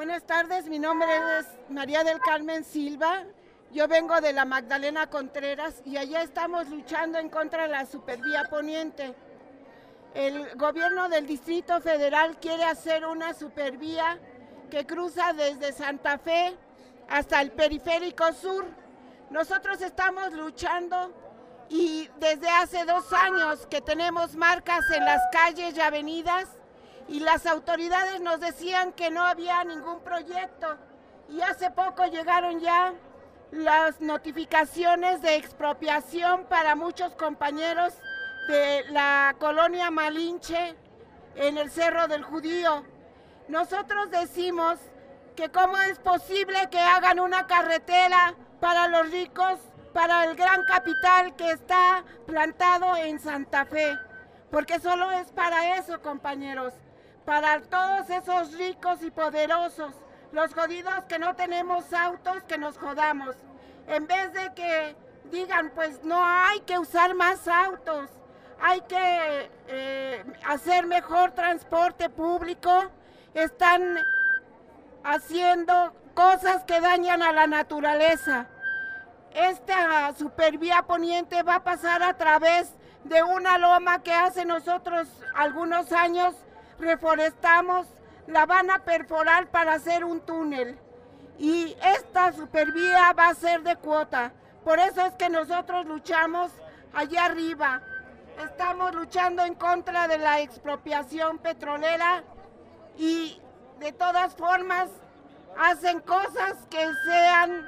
Buenas tardes, mi nombre es María del Carmen Silva. Yo vengo de la Magdalena Contreras y allá estamos luchando en contra de la Supervía Poniente. El gobierno del Distrito Federal quiere hacer una supervía que cruza desde Santa Fe hasta el Periférico Sur. Nosotros estamos luchando y desde hace 2 años que tenemos marcas en las calles y avenidas y las autoridades nos decían que no había ningún proyecto y hace poco llegaron ya las notificaciones de expropiación para muchos compañeros de la colonia Malinche en el Cerro del Judío. Nosotros decimos que cómo es posible que hagan una carretera para los ricos, para el gran capital que está plantado en Santa Fe, porque solo es para eso, compañeros, para todos esos ricos y poderosos, los jodidos que no tenemos autos, que nos jodamos. En vez de que digan, pues no hay que usar más autos, hay que hacer mejor transporte público, están haciendo cosas que dañan a la naturaleza. Esta Supervía Poniente va a pasar a través de una loma que hace nosotros algunos años reforestamos, la van a perforar para hacer un túnel y esta supervía va a ser de cuota. Por eso es que nosotros luchamos allá arriba. Estamos luchando en contra de la expropiación petrolera y de todas formas hacen cosas que sean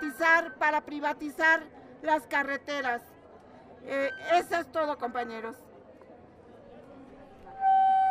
privatizar para privatizar las carreteras. Eso es todo, compañeros.